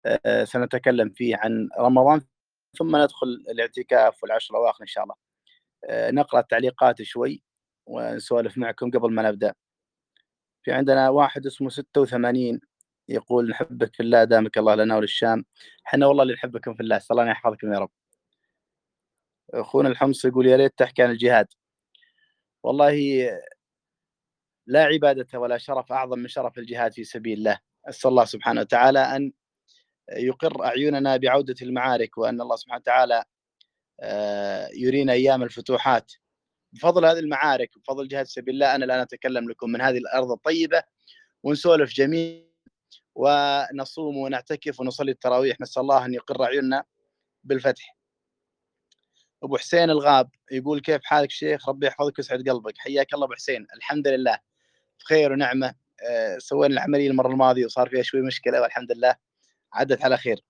سنتكلم فيه عن رمضان، ثم ندخل الاعتكاف والعشر الأواخر إن شاء الله. نقرأ التعليقات شوي ونسولف معكم قبل ما نبدأ. في عندنا واحد اسمه 86 يقول: نحبك في الله دامك الله لنا وللشام. احنا والله اللي نحبكم في الله، أسأل الله أن يحفظكم يا رب. أخونا الحمص يقول: يا ريت تحكي عن الجهاد. والله لا عبادة ولا شرف أعظم من شرف الجهاد في سبيل الله. أسأل الله سبحانه وتعالى أن يقر أعيننا بعودة المعارك، وأن الله سبحانه وتعالى يرينا أيام الفتوحات بفضل هذه المعارك، بفضل جهاد سبيل الله. أنا الآن أتكلم لكم من هذه الأرض الطيبة، ونسولف جميع ونصوم ونعتكف ونصلي التراويح. نسأل الله أن يقر أعيننا بالفتح. أبو حسين الغاب يقول: كيف حالك شيخ؟ ربي يحفظك ويسعد قلبك. حياك الله أبو حسين. الحمد لله بخير ونعمة. سوينا العملية المرة الماضية وصار فيها شوي مشكلة، والحمد لله عدت على خير.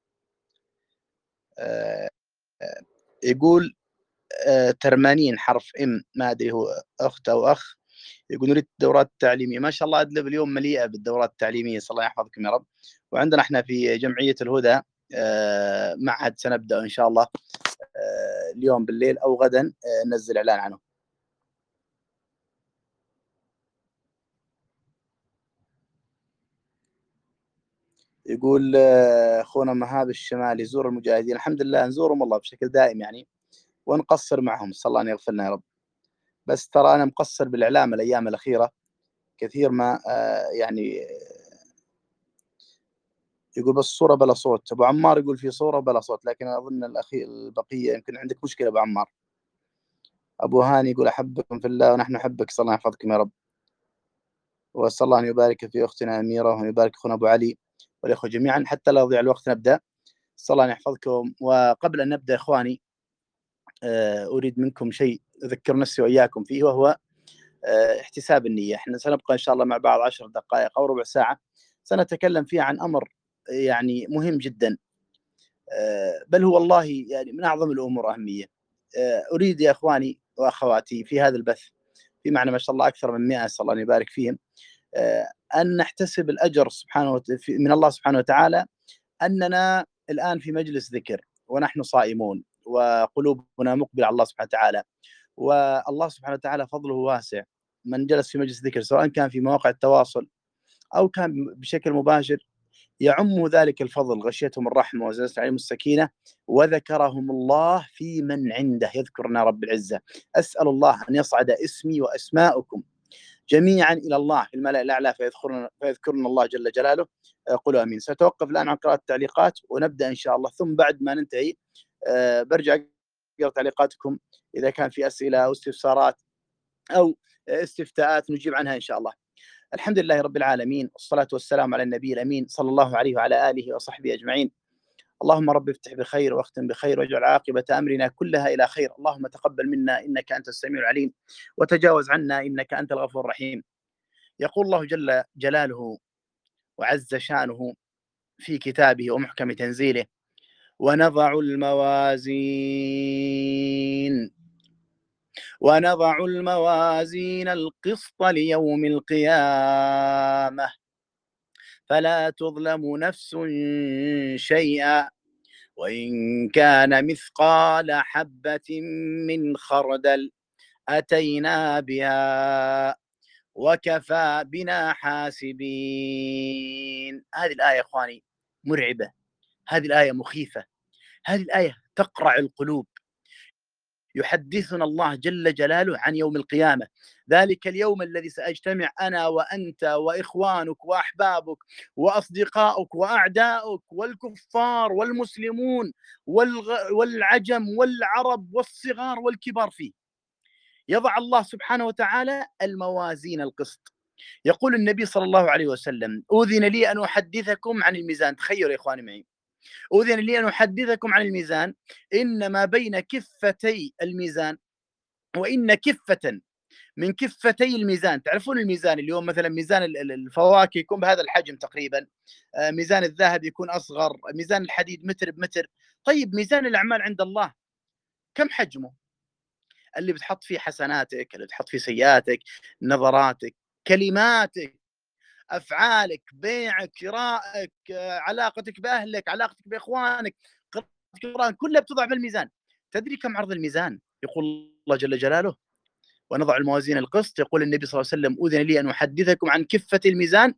يقول ترمانين حرف ام، ما ادري هو اخت او اخ، يقول: نريد الدورات التعليميه. ما شاء الله ادلب اليوم مليئه بالدورات التعليميه، صلى الله يحفظكم يا رب. وعندنا احنا في جمعيه الهدى معهد سنبدا ان شاء الله اليوم بالليل او غدا ننزل اعلان عنه. يقول اخونا مهاب الشمالي: زور المجاهدين. الحمد لله نزورهم والله بشكل دائم يعني، ونقصر معهم، صلى الله ان يغفر لنا يا رب. بس ترى انا مقصر بالاعلام الايام الاخيره كثير، ما يعني. يقول: بس صورة بلا صوت. أبو عمار يقول: في صورة بلا صوت، لكن أظن البقية يمكن عندك مشكلة. أبو عمار. أبو هاني يقول: أحبكم في الله ونحن نحبك، صلى الله يحفظكم يا رب. وأسأل الله أن يبارك في أختنا أميرة، وأن يبارك أخونا أبو علي والإخوة جميعا. حتى لا يضيع الوقت نبدأ. أسأل الله أن يحفظكم. وقبل أن نبدأ إخواني أريد منكم شيء أذكر نفسي وإياكم فيه، وهو احتساب النية. احنا سنبقى إن شاء الله مع بعض 10 دقائق أو ربع ساعة، سنتكلم فيه عن أمر يعني مهم جدا، بل هو والله يعني من أعظم الأمور أهمية. أريد يا إخواني وأخواتي في هذا البث، في معنا ما شاء الله أكثر من 100، أسأل الله أن يبارك فيهم، أن نحتسب الأجر سبحانه من الله سبحانه وتعالى، أننا الآن في مجلس ذكر ونحن صائمون وقلوبنا مقبلة على الله سبحانه وتعالى. والله سبحانه وتعالى فضله واسع. من جلس في مجلس ذكر سواء كان في مواقع التواصل أو كان بشكل مباشر، يعم ذلك الفضل، غشيتهم الرحمة وزلزلت عليهم السكينة وذكرهم الله في من عنده. يذكرنا رب العزة. أسأل الله أن يصعد اسمي وأسماؤكم جميعا إلى الله في الملأ الأعلى فيذكرنا الله جل جلاله. قولوا أمين. سأتوقف الآن عن قراءة التعليقات ونبدأ إن شاء الله، ثم بعد ما ننتهي برجع أقرأ تعليقاتكم إذا كان في أسئلة أو استفسارات أو استفتاءات نجيب عنها إن شاء الله. الحمد لله رب العالمين، والصلاة والسلام على النبي الأمين صلى الله عليه وعلى آله وصحبه أجمعين. اللهم رب افتح بخير واختم بخير، واجعل عاقبة أمرنا كلها إلى خير. اللهم تقبل منا إنك أنت السميع العليم، وتجاوز عنا إنك أنت الغفور الرحيم. يقول الله جل جلاله وعز شانه في كتابه ومحكم تنزيله: ونضع الموازين القسط ليوم القيامة فلا تظلم نفس شيئا وإن كان مثقال حبة من خردل أتينا بها وكفى بنا حاسبين. هذه الآية إخواني مرعبة، هذه الآية مخيفة، هذه الآية تقرع القلوب. يحدثنا الله جل جلاله عن يوم القيامة، ذلك اليوم الذي سأجتمع أنا وأنت وإخوانك وأحبابك وأصدقائك وأعداؤك والكفار والمسلمون والعجم والعرب والصغار والكبار فيه. يضع الله سبحانه وتعالى الموازين القسط. يقول النبي صلى الله عليه وسلم: أذن لي أن أحدثكم عن الميزان. تخيلوا يا إخواني معي، أذن لي أن أحدثكم عن الميزان، إن ما بين كفتي الميزان، وإن كفة من كفتي الميزان. تعرفون الميزان اليوم مثلا ميزان الفواكه يكون بهذا الحجم تقريبا، ميزان الذهب يكون أصغر، ميزان الحديد متر بمتر. طيب ميزان الأعمال عند الله كم حجمه؟ اللي بتحط فيه حسناتك، اللي بتحط فيه سيئاتك، نظراتك، كلماتك، أفعالك، بيعك، شرائك، علاقتك بأهلك، علاقتك بإخوانك، قراءتك القرآن، كلها بتوضع في الميزان. تدري كم عرض الميزان؟ يقول الله جل جلاله: ونضع الموازين القسط. يقول النبي صلى الله عليه وسلم: أذن لي أن أحدثكم عن كفة الميزان،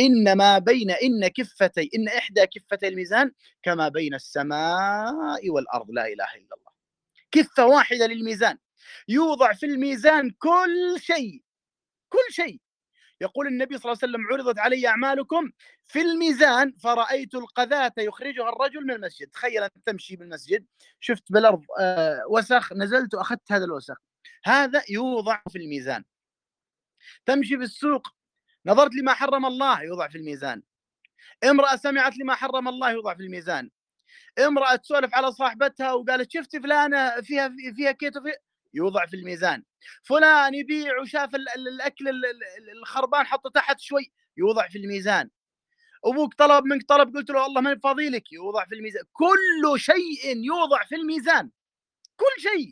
إن إحدى كفتي الميزان كما بين السماء والأرض. لا إله إلا الله. كفة واحدة للميزان، يوضع في الميزان كل شيء، كل شيء. يقول النبي صلى الله عليه وسلم: عرضت علي أعمالكم في الميزان فرأيت القذاة يخرجها الرجل من المسجد. تخيل أن تمشي بالمسجد، شفت بالأرض وسخ، نزلت وأخذت هذا الوسخ، هذا يوضع في الميزان. تمشي في السوق، نظرت لما حرم الله، يوضع في الميزان. امرأة سمعت لما حرم الله، يوضع في الميزان. امرأة تسولف على صاحبتها وقالت: شفت فلانة فيها كيتو، يوضع في الميزان. فلان يبيع وشاف الأكل الخربان حطه تحت شوي، يوضع في الميزان. أبوك طلب منك طلب، قلت له والله ماني فاضي لك، يوضع في الميزان. كل شيء يوضع في الميزان، كل شيء.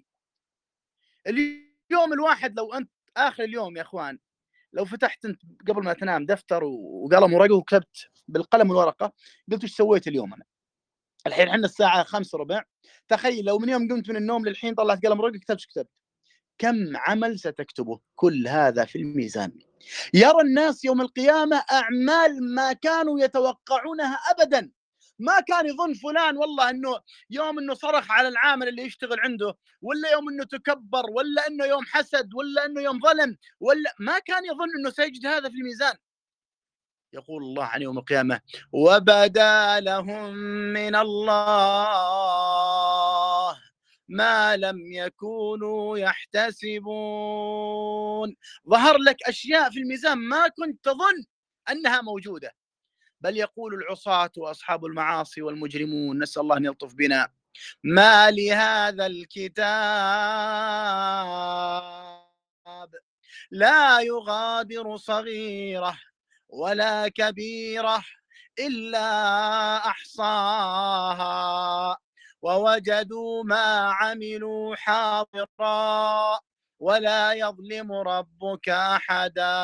اليوم الواحد لو أنت آخر اليوم يا أخوان، لو فتحت أنت قبل ما تنام دفتر وقلم ورقة وكتبت بالقلم والورقة، قلت ايش سويت اليوم أنا؟ الحين احنا الساعة 5:15، تخيل لو من يوم قمت من النوم للحين طلعت قلم ورقة كتبت ايش كتبت؟ كم عمل ستكتبه؟ كل هذا في الميزان. يرى الناس يوم القيامة أعمال ما كانوا يتوقعونها أبدا. ما كان يظن فلان والله أنه يوم أنه صرخ على العامل اللي يشتغل عنده، ولا يوم أنه تكبر، ولا أنه يوم حسد، ولا أنه يوم ظلم، ولا ما كان يظن أنه سيجد هذا في الميزان. يقول الله عن يوم القيامة: وبدا لهم من الله ما لم يكونوا يحتسبون. ظهر لك أشياء في الميزان ما كنت تظن أنها موجودة. بل يقول العصاة وأصحاب المعاصي والمجرمون، نسأل الله أن يلطف بنا: ما لهذا الكتاب لا يغادر صغيرة ولا كبيرة إلا أحصاها ووجدوا ما عملوا حاضرا ولا يظلم ربك أحدا.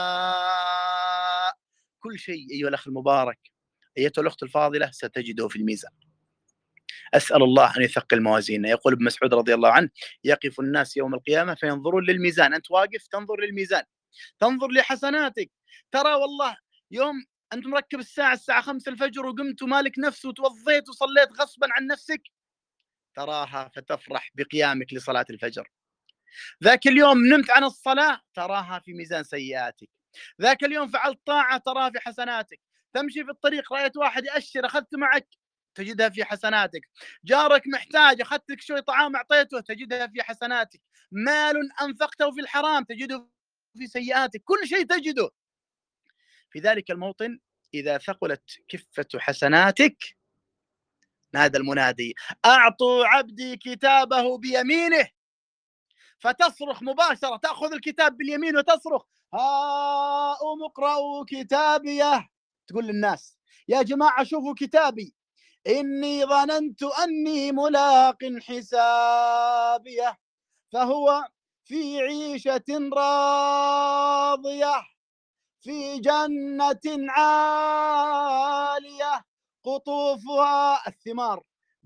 كل شيء أيها الأخ المبارك، أيتها الأخت الفاضلة، ستجده في الميزان. أسأل الله أن يثقل موازيننا. يقول ابن مسعود رضي الله عنه: يقف الناس يوم القيامة فينظرون للميزان. أنت واقف تنظر للميزان، تنظر لحسناتك. ترى والله يوم أنت مركب الساعة 5 الفجر وقمت ومالك نفس وتوضيت وصليت غصبا عن نفسك، تراها فتفرح بقيامك لصلاة الفجر. ذاك اليوم نمت عن الصلاة، تراها في ميزان سيئاتك. ذاك اليوم فعلت طاعة، تراها في حسناتك. تمشي في الطريق رأيت واحد يأشر، أخذت معك، تجدها في حسناتك. جارك محتاج، أخذت لك شوي طعام أعطيته، تجدها في حسناتك. مال أنفقته في الحرام، تجده في سيئاتك. كل شيء تجده في ذلك الموطن. إذا ثقلت كفة حسناتك نادى المنادي: أعطوا عبدي كتابه بيمينه. فتصرخ مباشرة، تأخذ الكتاب باليمين وتصرخ: هاؤم اقرأوا كتابيه. تقول للناس: يا جماعة شوفوا كتابي، إني ظننت أني ملاق حسابيه فهو في عيشة راضية في جنة عالية قطوفها الثمار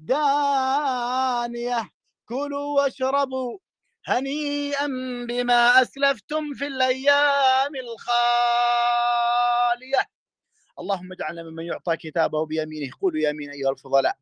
دانية كلوا واشربوا هنيئا بما أسلفتم في الأيام الخالية. اللهم اجعلنا ممن يعطى كتابه بيمينه. قولوا يمين أيها الفضلاء.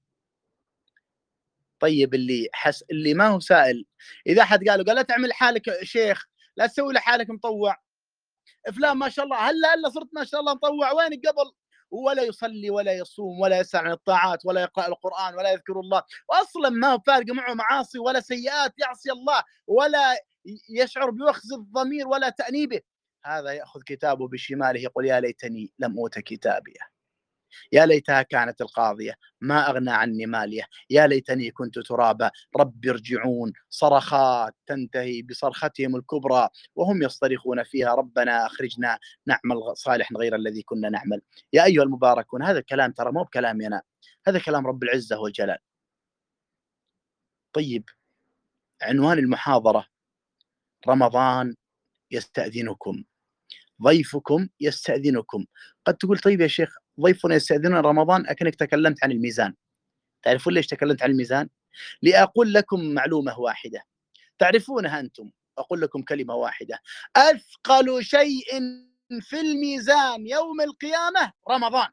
طيب اللي ما هو سائل، إذا أحد قال لا تعمل حالك شيخ، لا تسوي لحالك مطوع، فلان ما شاء الله هلا صرت ما شاء الله مطوع، وينك قبل؟ ولا يصلي ولا يصوم ولا يسعى عن الطاعات ولا يقرأ القرآن ولا يذكر الله، وأصلا ما هو فارق معه معاصي ولا سيئات يعصي الله ولا يشعر بوخز الضمير ولا تأنيبه. هذا يأخذ كتابه بشماله يقول: يا ليتني لم أوت كتابيه، يا ليتها كانت القاضية، ما أغنى عني مالية، يا ليتني كنت ترابا، رب ارجعون. صرخات تنتهي بصرختهم الكبرى وهم يصطرخون فيها: ربنا أخرجنا نعمل صالحا غير الذي كنا نعمل. يا أيها المباركون، هذا الكلام ترى مو بكلامي أنا، هذا كلام رب العزة والجلال. طيب، عنوان المحاضرة: رمضان يستأذنكم. ضيفكم يستأذنكم. قد تقول طيب يا شيخ ضيفنا يستأذننا رمضان، أكنك تكلمت عن الميزان. تعرفون ليش تكلمت عن الميزان؟ لأقول لكم معلومة واحدة تعرفونها أنتم، أقول لكم كلمة واحدة: أثقل شيء في الميزان يوم القيامة رمضان.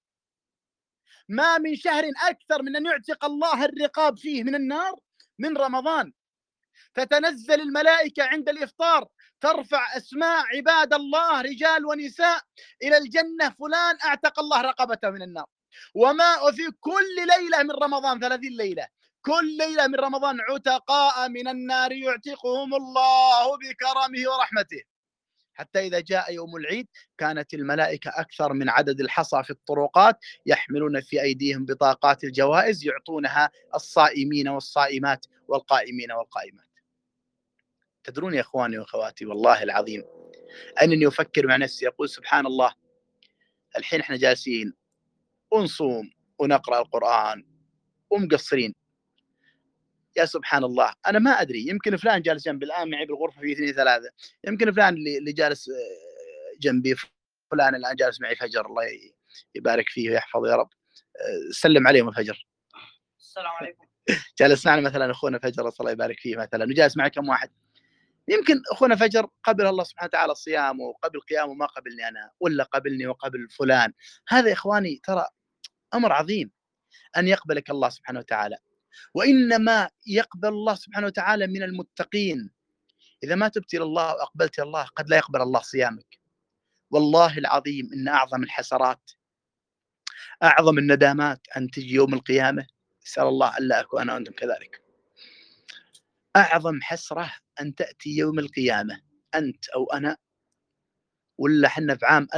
ما من شهر أكثر من أن يعتق الله الرقاب فيه من النار من رمضان. تتنزل الملائكة عند الإفطار ترفع أسماء عباد الله رجال ونساء إلى الجنة، فلان أعتق الله رقبته من النار. وفي كل ليلة من رمضان 30 ليلة، كل ليلة من رمضان عتقاء من النار يعتقهم الله بكرمه ورحمته، حتى إذا جاء يوم العيد كانت الملائكة أكثر من عدد الحصى في الطرقات، يحملون في أيديهم بطاقات الجوائز يعطونها الصائمين والصائمات والقائمين والقائمات. تدرون يا إخواني وأخواتي والله العظيم أنني أفكر مع نفسي أقول سبحان الله، الحين إحنا جالسين ونصوم ونقرأ القرآن ومقصرين، يا سبحان الله أنا ما أدري، يمكن فلان جالس جنبي الآن معي بالغرفة في 2 3، يمكن فلان اللي جالس جنبي، فلان الآن جالس معي فجر، الله يبارك فيه ويحفظه يا رب، سلم عليهم الفجر. السلام عليكم. جالس معنا مثلا أخونا فجر الله يبارك فيه مثلا، وجالس معي كم واحد، يمكن أخونا فجر قبل الله سبحانه وتعالى الصيام وقبل قيامه ما قبلني أنا، ولا قبلني وقبل فلان. هذا يا إخواني ترى أمر عظيم أن يقبلك الله سبحانه وتعالى، وإنما يقبل الله سبحانه وتعالى من المتقين. إذا ما تبت إلى الله وأقبلت إلى الله قد لا يقبل الله صيامك. والله العظيم إن أعظم الحسرات، أعظم الندامات أن تجي يوم القيامة، أسأل الله ألا أكون أنا وأنتم كذلك. أعظم حسرة أن تأتي يوم القيامة أنت أو أنا، ولا حنا في عام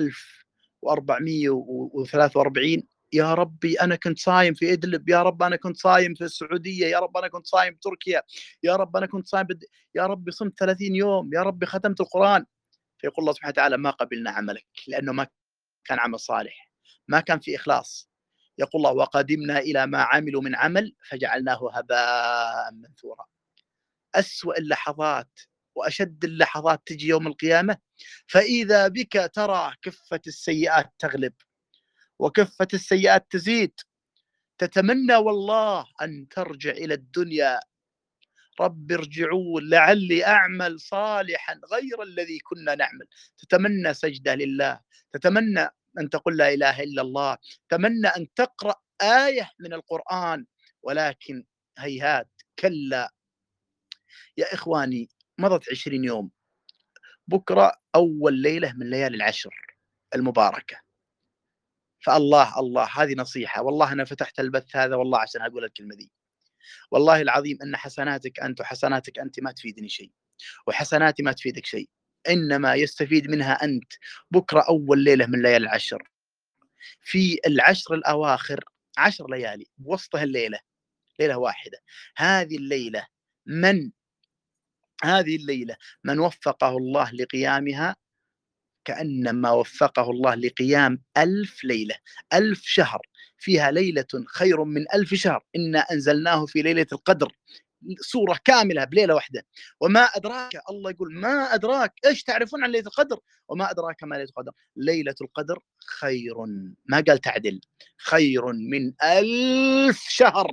1443، يا ربي أنا كنت صايم في إدلب، يا رب أنا كنت صايم في السعودية، يا رب أنا كنت صايم في تركيا، يا رب أنا كنت صايم يا ربي صمت 30 يوم، يا ربي ختمت القرآن. فيقول الله سبحانه وتعالى ما قبلنا عملك، لأنه ما كان عمل صالح، ما كان في إخلاص. يقول الله وقدمنا إلى ما عملوا من عمل فجعلناه هباء منثورا. أسوأ اللحظات وأشد اللحظات تجي يوم القيامة، فإذا بك ترى كفة السيئات تغلب وكفة السيئات تزيد، تتمنى والله أن ترجع إلى الدنيا، رب ارجعون لعلي أعمل صالحا غير الذي كنا نعمل. تتمنى سجدة لله، تتمنى أن تقول لا إله إلا الله، تتمنى أن تقرأ آية من القرآن، ولكن هيهات كلا. يا إخواني مضت 20 يوم، بكرة أول ليلة من ليالي العشر المباركة، فالله الله هذه نصيحة، والله أنا فتحت البث هذا والله عشان أقول الكلمة دي. والله العظيم أن حسناتك أنت وحسناتك أنت ما تفيدني شيء، وحسناتي ما تفيدك شيء، إنما يستفيد منها أنت. بكرة أول ليلة من ليالي العشر، في العشر الأواخر 10 ليالي، بوسطها الليلة ليلة واحدة. هذه الليلة من هذه الليلة من وفقه الله لقيامها كأنما وفقه الله لقيام 1000 ليلة، 1000 شهر، فيها ليلة خير من 1000 شهر. إنا أنزلناه في ليلة القدر، سورة كاملة بليلة واحدة. وما أدراك، الله يقول ما أدراك، إيش تعرفون عن ليلة القدر؟ وما أدراك ما ليلة القدر؟ ليلة القدر خير، ما قال تعدل، خير من 1000 شهر،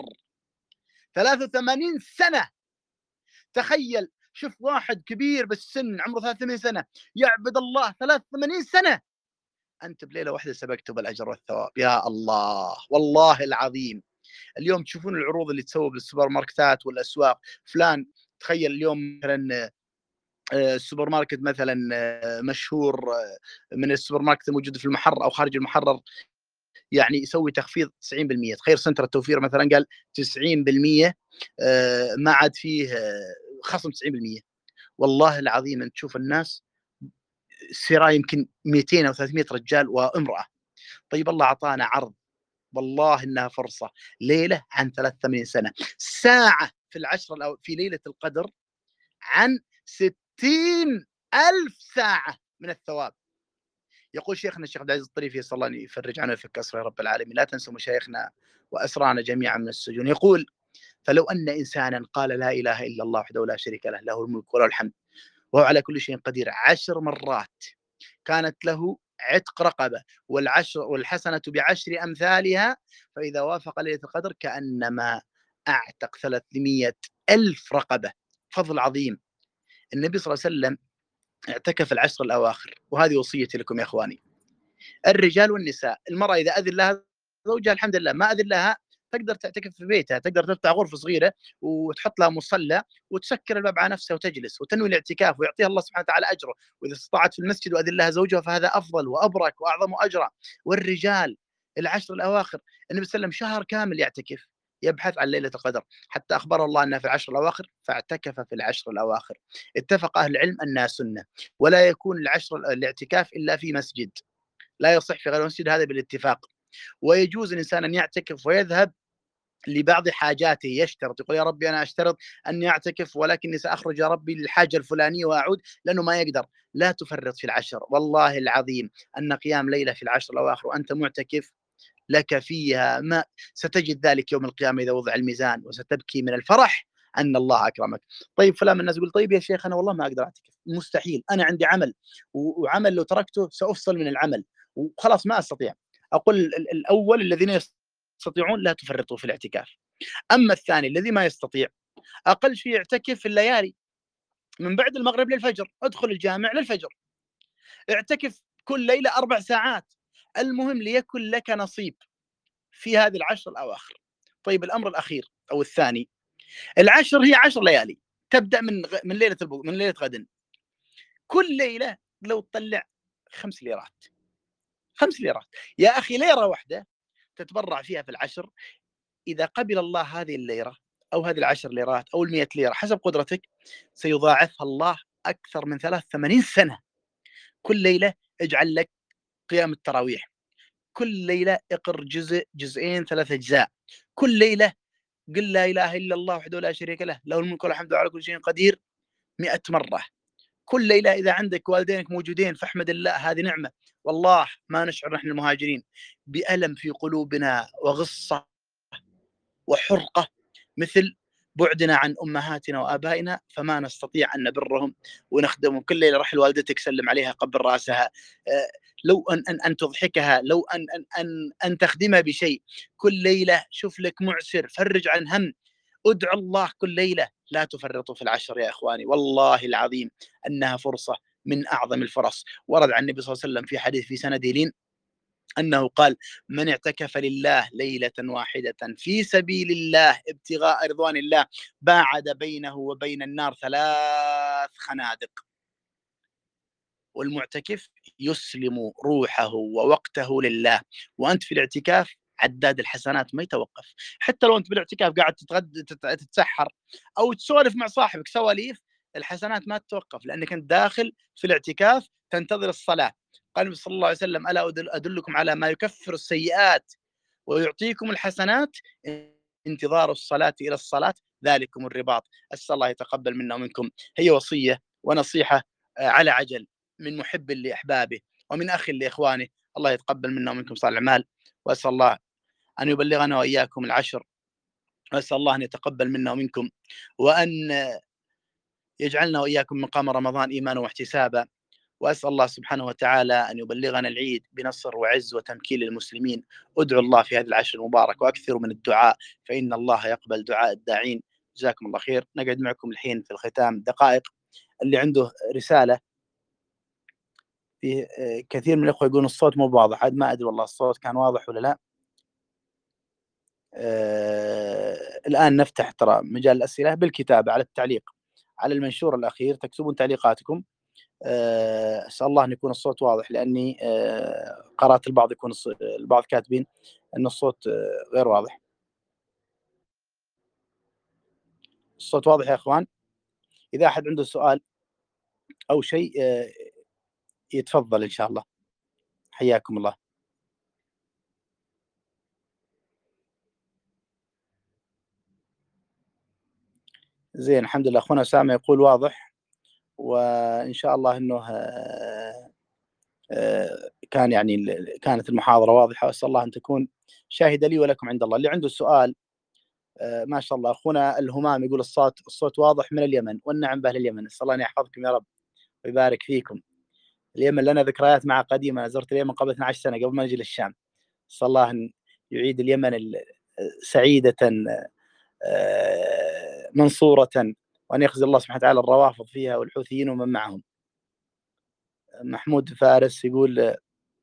83 سنة. تخيل، شوف واحد كبير بالسن عمره 83 سنة يعبد الله 83 سنة، أنت بليلة واحدة سبقته بالأجر والثواب. يا الله والله العظيم. اليوم تشوفون العروض اللي تسوى بالسوبر ماركتات والأسواق، فلان تخيل اليوم مثلا السوبر ماركت مثلا مشهور من السوبر ماركت الموجود في المحرر أو خارج المحرر، يعني يسوي تخفيض 90%. تخيل سنتر التوفير مثلا قال 90%، ما عاد فيه خصم 90%. والله العظيم أنت تشوف الناس سراء يمكن 200 أو 300 رجال وامرأة. طيب الله أعطانا عرض، والله إنها فرصة، ليلة عن 83 سنة، ساعة في العشر في ليلة القدر عن 60,000 ساعة من الثواب. يقول شيخنا الشيخ عبد العزيز الطريفي صلى الله عليه يفرج عنه ويفك أسره يا رب العالمين، لا تنسوا مشايخنا وأسرانا جميعا من السجون. يقول فلو أن إنسانا قال لا إله إلا الله وحده لا شريك له، له الملك وله الحمد وهو على كل شيء قدير 10 مرات، كانت له عتق رقبة، والحسنة بعشر أمثالها، فإذا وافق ليلة القدر كأنما أعتق 300 ألف رقبة. فضل عظيم. النبي صلى الله عليه وسلم اعتكف العشر الأواخر، وهذه وصيتي لكم يا إخواني، الرجال والنساء. المرأة إذا أذن لها زوجها الحمد لله، ما أذن لها تقدر تعتكف في بيتها، تقدر تفتح غرفة صغيرة وتحط لها مصلى وتسكر الباب على نفسها وتجلس وتنوي الاعتكاف ويعطيها الله سبحانه وتعالى أجره. وإذا استطاعت في المسجد وأذن لها زوجها فهذا أفضل وأبرك وأعظم أجرا. والرجال العشر الأواخر، النبي صلى الله عليه وسلم شهر كامل يعتكف، يبحث عن ليلة القدر، حتى أخبر الله أنها في العشر الأواخر فاعتكف في العشر الأواخر. اتفق أهل العلم أنها سنة، ولا يكون الاعتكاف إلا في مسجد، لا يصح في غير المسجد، هذا بالاتفاق. ويجوز الإنسان أن يعتكف ويذهب لبعض حاجاته، يشترط، يقول يا ربي أنا أشترط أني أعتكف ولكني سأخرج يا ربي للحاجة الفلانية وأعود، لأنه ما يقدر. لا تفرط في العشر، والله العظيم أن قيام ليلة في العشر الأواخر وأنت معتكف لك فيها ما ستجد ذلك يوم القيامة إذا وضع الميزان، وستبكي من الفرح أن الله أكرمك. طيب فلان من الناس يقول طيب يا شيخ أنا والله ما أقدر أعتكف، مستحيل، أنا عندي عمل، وعمل لو تركته سأفصل من العمل وخلاص ما أستطيع. أقول الأول الذين يستطيعون لا تفرطوا في الاعتكاف. أما الثاني الذي ما يستطيع، أقل شيء يعتكف في الليالي من بعد المغرب للفجر، ادخل الجامع للفجر، اعتكف كل ليلة 4 ساعات، المهم ليكن لك نصيب في هذه العشر الأواخر. طيب الأمر الأخير أو الثاني، العشر هي 10 ليالي، تبدأ من ليلة من ليلة غد. كل ليلة لو تطلع 5 ليرات، 5 ليرات يا أخي، ليرة واحدة تتبرع فيها في العشر، إذا قبل الله هذه الليرة أو هذه العشر ليرات أو ال100 ليرة حسب قدرتك، سيضاعفها الله أكثر من 83 سنة. كل ليلة اجعل لك قيام التراويح، كل ليلة اقر جزء جزئين 3 أجزاء، كل ليلة قل لا إله إلا الله وحده لا شريك له، له الملك والحمد على كل شيء قدير 100 مرة. كل ليلة إذا عندك والدينك موجودين فاحمد الله، هذه نعمة. والله ما نشعر نحن المهاجرين بألم في قلوبنا وغصة وحرقة مثل بعدنا عن أمهاتنا وآبائنا، فما نستطيع أن نبرهم ونخدمهم. كل ليلة رح لوالدتك سلم عليها قبل راسها، لو أن تضحكها، لو أن تخدمها بشيء. كل ليلة شوف لك معسر، فرج عن هم، ادعو الله كل ليلة. لا تفرطوا في العشر يا إخواني، والله العظيم أنها فرصة من أعظم الفرص. ورد عن النبي صلى الله عليه وسلم في حديث في سند لين أنه قال من اعتكف لله ليلة واحدة في سبيل الله ابتغاء رضوان الله باعد بينه وبين النار 3 خنادق. والمعتكف يسلم روحه ووقته لله، وأنت في الاعتكاف عداد الحسنات ما يتوقف. حتى لو أنت بالاعتكاف قاعد تتسحر أو تسولف مع صاحبك سواليف، الحسنات ما تتوقف، لأنك أنت داخل في الاعتكاف تنتظر الصلاة. قال النبي صلى الله عليه وسلم ألا أدلكم على ما يكفر السيئات ويعطيكم الحسنات، انتظار الصلاة إلى الصلاة ذلكم الرباط. أسأل الله يتقبل منا ومنكم. هي وصية ونصيحة على عجل من محب لأحبابه ومن أخ لإخوانه. الله يتقبل منا ومنكم صالح الأعمال، وأسأل الله أن يبلغنا وإياكم العشر، وأسأل الله أن يتقبل منا ومنكم، وأن يجعلنا وإياكم من قام رمضان إيمانا واحتسابا. وأسأل الله سبحانه وتعالى أن يبلغنا العيد بنصر وعز وتمكين للمسلمين. ادعوا الله في هذه العشر المبارك وأكثروا من الدعاء، فإن الله يقبل دعاء الداعين. جزاكم الله خير. نقعد معكم الحين في الختام دقائق. اللي عنده رسالة، في كثير من الأخوة يقولون الصوت مو واضح، عاد ما أدري والله الصوت كان واضح ولا لا. الآن نفتح ترى مجال الأسئلة بالكتابة على التعليق على المنشور الأخير، تكتبون تعليقاتكم. أسأل الله أن يكون الصوت واضح، لأني قرأت البعض كاتبين أن الصوت غير واضح. الصوت واضح يا أخوان؟ إذا أحد عنده سؤال أو شيء يتفضل إن شاء الله. حياكم الله. زين الحمد لله. أخونا أسامة يقول واضح، وإن شاء الله أنه كان يعني كانت المحاضرة واضحة، وأسأل الله أن تكون شاهدة لي ولكم عند الله. اللي عنده سؤال ما شاء الله. أخونا الهمام يقول الصوت واضح من اليمن، والنعم بأهل اليمن. أسأل الله أن يحفظكم يا رب ويبارك فيكم. اليمن لنا ذكريات معها قديمة، زرت اليمن قبل 12 سنة قبل ما نجي للشام. نسأل الله أن يعيد اليمن سعيدة منصورة، وأن يخزي الله سبحانه وتعالى الروافض فيها والحوثيين ومن معهم. محمود فارس يقول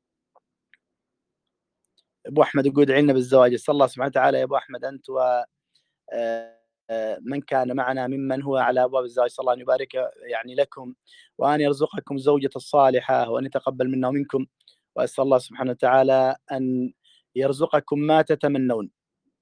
أبو أحمد يقول ادعي لنا بالزواج. أسأل الله سبحانه وتعالى يا أبو أحمد أنت و من كان معنا ممن هو على أبواب الزواج، صلى الله أن يبارك يعني لكم، وأن يرزقكم الزوجة الصالحة، وأن يتقبل منا ومنكم، وأسأل الله سبحانه وتعالى أن يرزقكم ما تتمنون.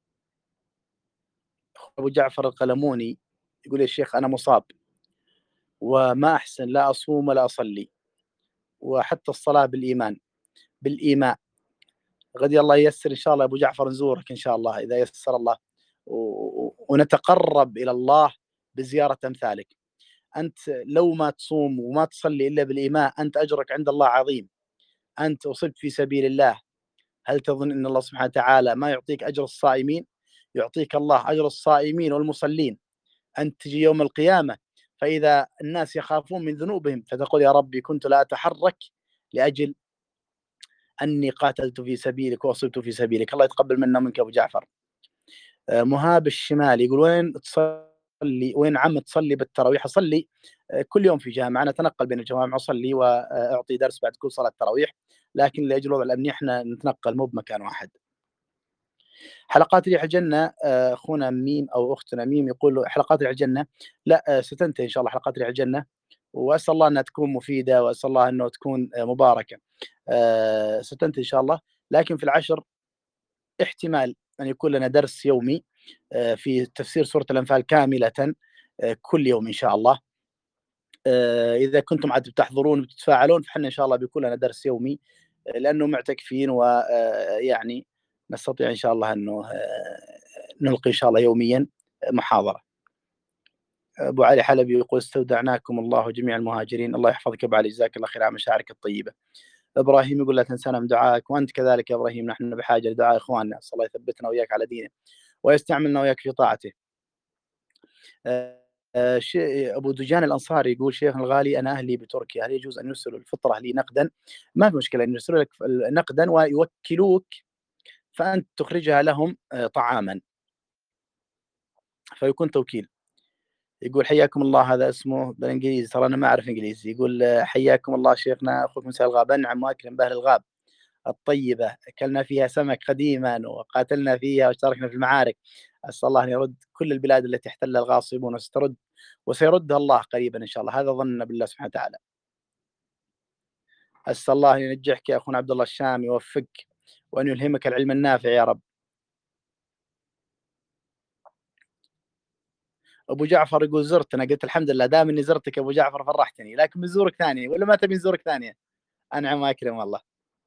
أبو جعفر القلموني يقول يا شيخ أنا مصاب وما أحسن لا أصوم ولا أصلي، وحتى الصلاة بالإيماء. غدي الله ييسر إن شاء الله أبو جعفر نزورك إن شاء الله إذا يسر الله، ونتقرب إلى الله بزيارة أمثالك. أنت لو ما تصوم وما تصلي إلا بالإيماء أنت أجرك عند الله عظيم، أنت أصبت في سبيل الله. هل تظن أن الله سبحانه وتعالى ما يعطيك أجر الصائمين؟ يعطيك الله أجر الصائمين والمصلين. أنت تجي يوم القيامة فإذا الناس يخافون من ذنوبهم فتقول يا ربي كنت لا أتحرك لأجل أني قاتلت في سبيلك وأصبت في سبيلك. الله يتقبل منا ومنك أبو جعفر. مهاب الشمال يقول وين تصلي، وين عم تصلي بالتراويح؟ أصلي كل يوم في جامعة، أنا أتنقل بين الجوامع أصلي وأعطي درس بعد كل صلاة تراويح، لكن لأجل الوضع الأمني إحنا نتنقل مو بمكان واحد. حلقات ريح الجنة أخونا ميم أو أختنا ميم يقول حلقات ريح الجنة لا ستنتهي إن شاء الله حلقات ريح الجنة، وأسأل الله أنها تكون مفيدة، وأسأل الله أنه تكون مباركة. ستنتهي إن شاء الله، لكن في العشر احتمال أن يكون لنا درس يومي في تفسير سورة الأنفال كاملة كل يوم إن شاء الله. إذا كنتم عاد بتحضرون وبتتفاعلون فإحنا إن شاء الله بيكون لنا درس يومي، لأنه معتكفين ويعني نستطيع إن شاء الله أنه نلقي إن شاء الله يوميا محاضرة. أبو علي حلبي يقول استودعناكم الله جميع المهاجرين. الله يحفظك أبو علي، جزاك الله خير على مشاعرك الطيبة. إبراهيم يقول لا تنسانا من دعائك، وأنت كذلك يا إبراهيم، نحن بحاجة لدعاء إخواننا، صلى الله يثبتنا وإياك على دينه ويستعملنا وإياك في طاعته. أبو دجان الأنصاري يقول شيخنا الغالي أنا أهلي بتركيا، هل يجوز أن يرسلوا الفطرة لي نقدا؟ ما في مشكلة أن يرسلوا لك نقدا ويوكلوك فأنت تخرجها لهم طعاما فيكون توكيل. يقول حياكم الله، هذا اسمه بالانجليزي ترى انا ما اعرف انجليزي. يقول حياكم الله شيخنا اخوكم سال الغاب، انعم واكرم باهل الغاب الطيبه، اكلنا فيها سمك قديما وقاتلنا فيها واشتركنا في المعارك. اسال الله ان يرد كل البلاد التي احتلها الغاصبون وسيردها الله قريبا ان شاء الله، هذا ظننا بالله سبحانه وتعالى. اسال الله ان ينجحك يا اخونا عبد الله الشامي، يوفقك وان يلهمك العلم النافع يا رب. ابو جعفر يقول زرتنا، قلت الحمد لله دام اني زرتك يا ابو جعفر فرحتني، لكن بنزورك ثانيه ولا ما تبي نزورك ثانيه؟ انعم واكرم والله.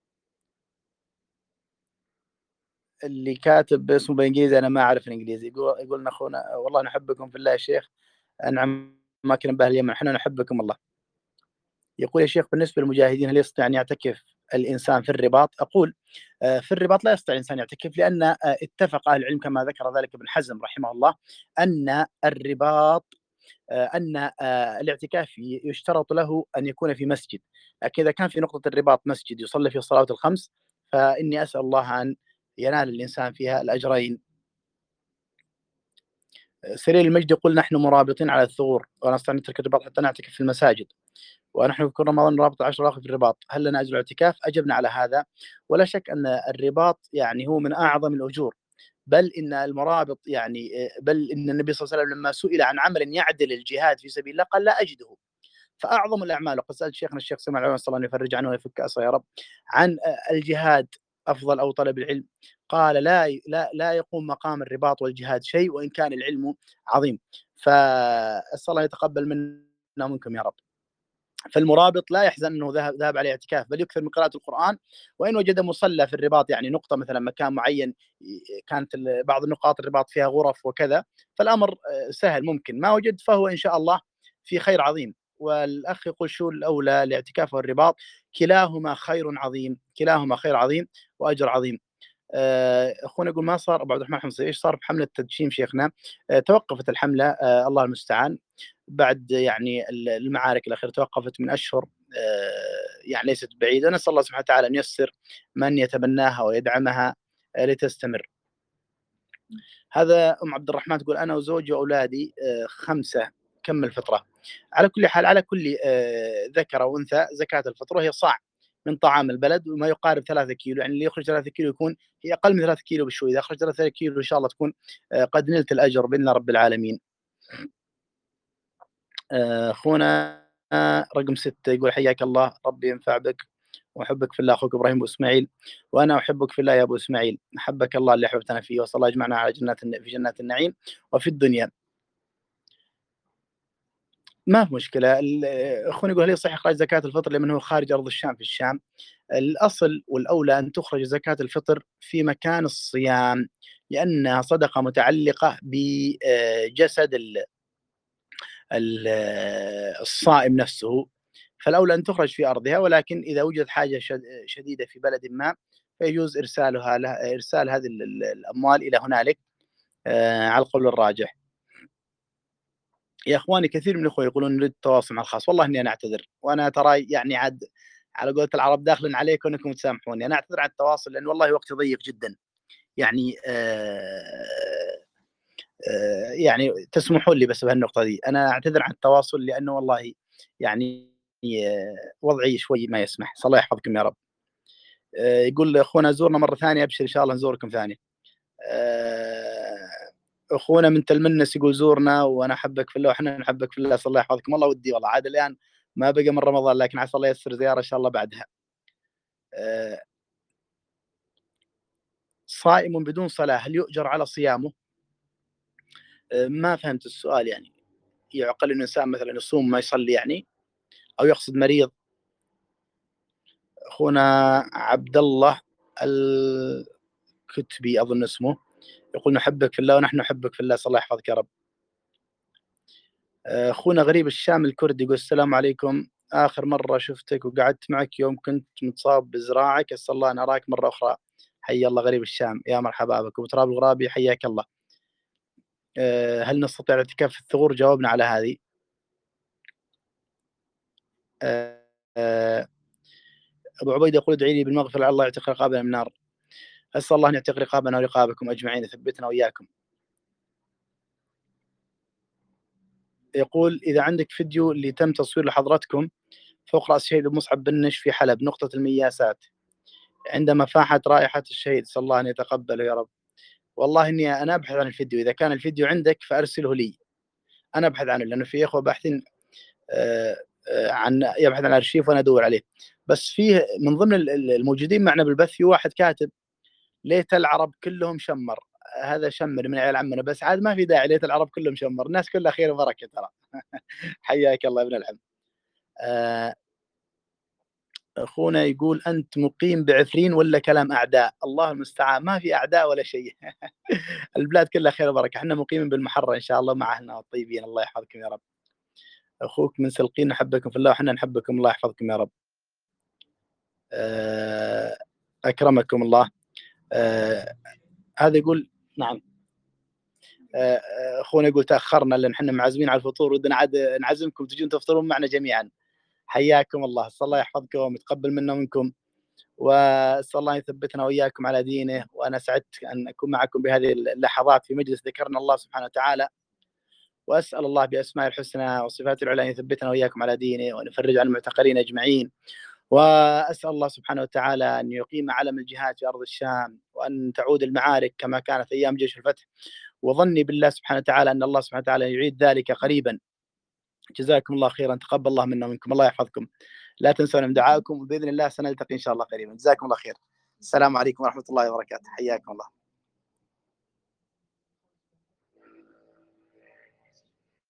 اللي كاتب اسمه بالانجليزي انا ما اعرف الانجليزي، يقول اخونا والله نحبكم في الله يا شيخ، انعم واكرم باهل اليمن، احنا نحبكم الله. يقول يا شيخ بالنسبه للمجاهدين هل يستطيع ان يعتكف الانسان في الرباط؟ اقول في الرباط لا يستطيع الانسان يعتكف، لان اتفق اهل العلم كما ذكر ذلك ابن حزم رحمه الله ان الرباط ان الاعتكاف يشترط له ان يكون في مسجد، لكن اذا كان في نقطه الرباط مسجد يصلي فيه الصلوات الخمس فاني اسال الله ان ينال الانسان فيها الاجرين. سرير المجد يقول نحن مرابطين على الثغور ونستطيع ان نترك الرباط حتى نعتكف في المساجد، ونحن في كل رمضان نرابط 10 الاخر في الرباط، هل لنا اجر اعتكاف؟ اجبنا على هذا، ولا شك ان الرباط يعني هو من اعظم الاجور، بل ان المرابط يعني بل ان النبي صلى الله عليه وسلم لما سئل عن عمل يعدل الجهاد في سبيل الله قال لا اجده. فاعظم الاعمال، وقد سالت شيخنا الشيخ سمع العلماء صلى الله عليه يفرج عنه ويفك اسره يا رب، عن الجهاد افضل او طلب العلم، قال لا يقوم مقام الرباط والجهاد شيء وان كان العلم عظيم. فاسال الله يتقبل منا ومنكم يا رب. فالمرابط لا يحزن انه ذهب عليه اعتكاف، بل يكثر من قراءه القران، وان وجد مصلى في الرباط يعني نقطه مثلا مكان معين كانت بعض النقاط الرباط فيها غرف وكذا، فالامر سهل ممكن، ما وجد فهو ان شاء الله في خير عظيم. والاخ يقول شو الاولى الاعتكاف والرباط؟ كلاهما خير عظيم، كلاهما خير عظيم واجر عظيم. اخونا يقول ما صار ابو عبد الرحمن حمصي، ايش صار بحمله تدشين شيخنا؟ توقفت الحمله الله المستعان بعد يعني المعارك الاخيره، توقفت من اشهر يعني ليست بعيدة. نسأل الله سبحانه وتعالى أن ييسر من يتبناها ويدعمها لتستمر. هذا أم عبد الرحمن تقول: أنا وزوجي وأولادي 5 كم الفطرة. على كل حال، على كل ذكر أو أنثى زكاة الفطر، وهي صاع من طعام البلد وما يقارب 3 كيلو. يعني اللي يخرج 3 كيلو يكون هي أقل من 3 كيلو بشوي. إذا أخرج 3 كيلو إن شاء الله تكون قد نلت الأجر بإذن رب العالمين. أخونا رقم 6 يقول: حياك الله، ربي ينفع بك وأحبك في الله، أخوك إبراهيم أبو إسماعيل. وأنا أحبك في الله يا أبو إسماعيل، أحبك الله اللي أحببتنا فيه، وأسأل الله يجمعنا على في جنات النعيم وفي الدنيا. ما في مشكلة. أخونا يقول: هل يصح إخراج زكاة الفطر لمن هو خارج أرض الشام في الشام؟ الأصل والأولى أن تخرج زكاة الفطر في مكان الصيام، لأنها صدقة متعلقة بجسد الصائم نفسه، فالأولى أن تخرج في أرضها. ولكن إذا وجدت حاجة شديدة في بلد ما، فيجوز إرسال هذه الأموال إلى هنالك على القول الراجح. يا إخواني، كثير من الإخوة يقولون نريد التواصل مع الخاص. والله إني أنا أعتذر، وأنا ترى يعني عاد على قولة العرب داخل عليكم إنكم تسامحوني. أنا أعتذر عن التواصل لأن والله وقتي ضيق جدًا. يعني يعني تسمحون لي بس بهالنقطة دي. أنا أعتذر عن التواصل لأنه والله يعني وضعي شوي ما يسمح. الله يحفظكم يا رب. يقول أخونا: زورنا مرة ثانية. أبشر إن شاء الله نزوركم ثاني. أخونا من تلمنس يقول: زورنا وأنا أحبك في الله وإحنا نحبك في الله. أسأل الله يحفظكم. والله ودي والله، عاد الآن ما بقى من رمضان، لكن عسى الله ييسر زيارة إن شاء الله بعدها. صائم بدون صلاة هل يؤجر على صيامه؟ ما فهمت السؤال. يعني يعقل إنه الإنسان مثلًا يصوم ما يصلي يعني، أو يقصد مريض؟ أخونا عبد الله الكتبي أظن اسمه، يقول: نحبك في الله ونحن نحبك في الله. أسأل الله يحفظك يا رب. أخونا غريب الشام الكردي يقول: السلام عليكم، آخر مرة شفتك وقعدت معك يوم كنت متصاب بذراعك، أسأل الله أن أراك مرة أخرى. حيا الله غريب الشام، يا مرحبا بك. أبو تراب الغرابي حياك الله. هل نستطيع الاعتكاف في الثغور؟ جاوبنا على هذه. آآ أبو عبيدة يقول: ادعي لي بالمغفرة، الله يعتق رقابنا من النار. أسأل الله أن يعتق رقابنا ورقابكم أجمعين، يثبتنا وإياكم. يقول: إذا عندك فيديو اللي تم تصوير لحضرتكم فوق رأس الشهيد مصعب بن نش في حلب نقطة المياسات عندما فاحت رائحة الشهيد، أسأل الله أن يتقبله يا رب. والله إني أنا أبحث عن الفيديو، إذا كان الفيديو عندك فأرسله لي، أنا أبحث عنه، لأنه في إخوة باحثين يبحث عن الأرشيف وأنا أدور عليه. بس فيه من ضمن الموجودين معنا بالبث في واحد كاتب: ليت العرب كلهم شمر. هذا شمر من عيال عمنا، بس عاد ما في داعي ليت العرب كلهم شمر، الناس كلها خير وبركة ترى. حياك الله يا ابن العم. أخونا يقول: أنت مقيم بعفرين ولا كلام أعداء؟ الله المستعان، ما في أعداء ولا شيء. البلاد كلها خير وبركة، احنا مقيمين بالمحرة إن شاء الله مع أهلنا الطيبين. الله يحفظكم يا رب. أخوك من سلقين: نحبكم في الله وإحنا نحبكم، الله يحفظكم يا رب. أكرمكم الله. هذا يقول: نعم. أخونا يقول: تأخرنا لأن احنا معزمين على الفطور، ودنا عاد نعزمكم تجون تفطرون معنا جميعا. حياكم الله، أسأل الله يحفظكم ويتقبل منا ومنكم، وأسأل الله يثبتنا وإياكم على دينه. وأنا سعدت أن أكون معكم بهذه اللحظات في مجلس ذكرنا الله سبحانه وتعالى، وأسأل الله بأسماء الحسنى وصفاته العلى أن يثبتنا وإياكم على دينه وأن يفرج عن المعتقلين أجمعين. وأسأل الله سبحانه وتعالى أن يقيم علم الجهاد في أرض الشام، وأن تعود المعارك كما كانت أيام جيش الفتح، وظني بالله سبحانه وتعالى أن الله سبحانه وتعالى يعيد ذلك قريبا. جزاكم الله خيرا، تقبل الله منا ومنكم، الله يحفظكم. لا تنسونا من دعائكم، وبإذن الله سنلتقي إن شاء الله قريبا. جزاكم الله خير. السلام عليكم ورحمة الله وبركاته. حياكم الله.